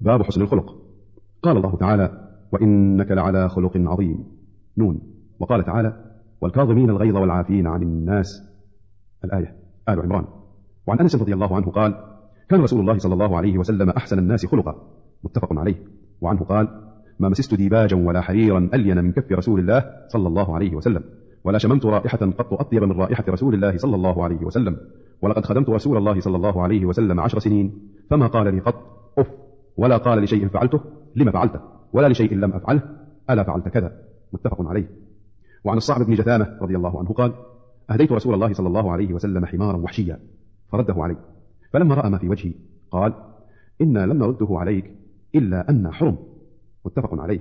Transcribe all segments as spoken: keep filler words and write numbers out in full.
باب حسن الخلق. قال الله تعالى: وإنك لعلى خلق عظيم. نون. وقال تعالى: والكاظمين الغيظ والعافين عن الناس. الآية. آل عمران. وعن أنس رضي الله عنه قال: كان رسول الله صلى الله عليه وسلم أحسن الناس خلقا. متفق عليه. وعنه قال: ما مسست ديباجا ولا حريرا ألين من كف رسول الله صلى الله عليه وسلم، ولا شممت رائحة قط أطيب من رائحة رسول الله صلى الله عليه وسلم، ولقد خدمت رسول الله صلى الله عليه وسلم عشر سنين فما قال لي قط أف، ولا قال لشيء فعلته لما فعلته، ولا لشيء لم أفعله ألا فعلت كذا. متفق عليه. وعن الصعب بن جثامة رضي الله عنه قال: أهديت رسول الله صلى الله عليه وسلم حمارا وحشيا فرده علي، فلما رأى ما في وجهي قال: إنا لم نرده عليك إلا أن حرم. متفق عليه.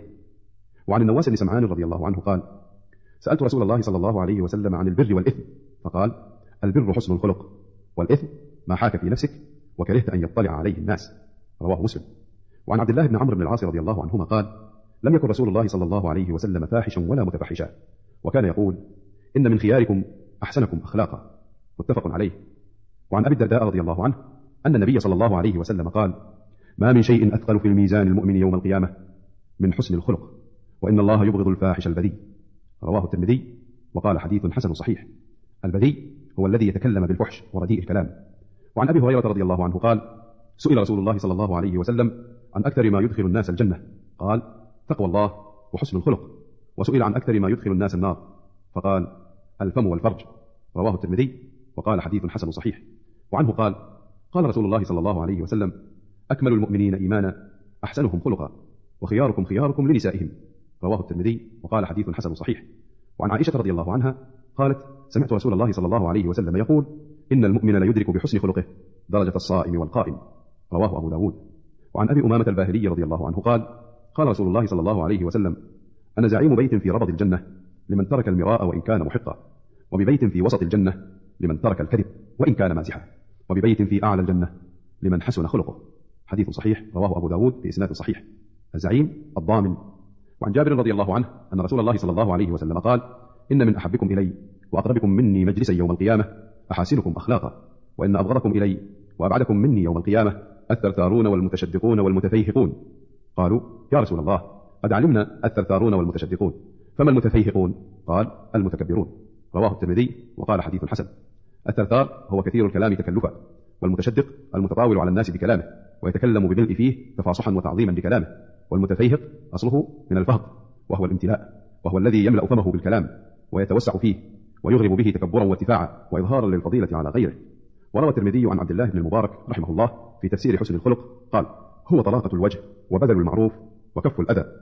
وعن النواس بن سمعان رضي الله عنه قال: سألت رسول الله صلى الله عليه وسلم عن البر والإثم فقال: البر حسن الخلق، والإثم ما حاك في نفسك وكرهت أن يطلع عليه الناس. رواه مسلم. وعن عبد الله بن عمرو بن العاص رضي الله عنهما قال: لم يكن رسول الله صلى الله عليه وسلم فاحشا ولا متفحشا، وكان يقول: إن من خياركم أحسنكم أخلاقا. متفق عليه. وعن أبي الدرداء رضي الله عنه أن النبي صلى الله عليه وسلم قال: ما من شيء أثقل في الميزان المؤمن يوم القيامة من حسن الخلق، وإن الله يبغض الفاحش البذيء. رواه الترمذي وقال: حديث حسن صحيح. البذيء هو الذي يتكلم بالفحش ورديء الكلام. وعن أبي هريرة رضي الله عنه قال: سئل رسول الله صلى الله عليه وسلم عن أكثر ما يدخل الناس الجنة، قال: تقوى الله وحسن الخلق. وسئل عن أكثر ما يدخل الناس النار، فقال: الفم والفرج. رواه الترمذي وقال: حديث حسن صحيح. وعنه قال: قال رسول الله صلى الله عليه وسلم: أكمل المؤمنين إيمانا أحسنهم خلقا، وخياركم خياركم لنسائهم. رواه الترمذي وقال: حديث حسن صحيح. وعن عائشة رضي الله عنها قالت: سمعت رسول الله صلى الله عليه وسلم يقول: إن المؤمن ليدرك بحسن خلقه درجة الصائم والقائم. رواه أبو داود. وعن أبي أمامة الباهلي رضي الله عنه قال: قال رسول الله صلى الله عليه وسلم: أنا زعيم بيت في ربض الجنة لمن ترك المراء وإن كان محقا، وببيت في وسط الجنة لمن ترك الكذب وإن كان مازحا، وببيت في أعلى الجنة لمن حسن خلقه. حديث صحيح رواه أبو داود بإسناد صحيح. الزعيم الضامن. وعن جابر رضي الله عنه أن رسول الله صلى الله عليه وسلم قال: إن من أحبكم إلي وأقربكم مني مجلسا يوم القيامة أحاسنكم أخلاقا، وإن أبغضكم إلي وأبعدكم مني يوم القيامة الثرثارون والمتشدقون والمتفيهقون. قالوا: يا رسول الله قد علمنا الثرثارون والمتشدقون، فما المتفيهقون؟ قال: المتكبرون. رواه الترمذي وقال: حديث حسن. الثرثار هو كثير الكلام تكلفا، والمتشدق المتطاول على الناس بكلامه ويتكلم بملء فيه تفاصحا وتعظيما لكلامه. والمتفيهق أصله من الفهق وهو الامتلاء، وهو الذي يملأ فمه بالكلام ويتوسع فيه ويغرب به تكبرا وارتفاعا وإظهارا للفضيلة على غيره. وروى الترمذي عن عبد الله بن المبارك رحمه الله في تفسير حسن الخلق قال: هو طلاقة الوجه وبذل المعروف وكف الأذى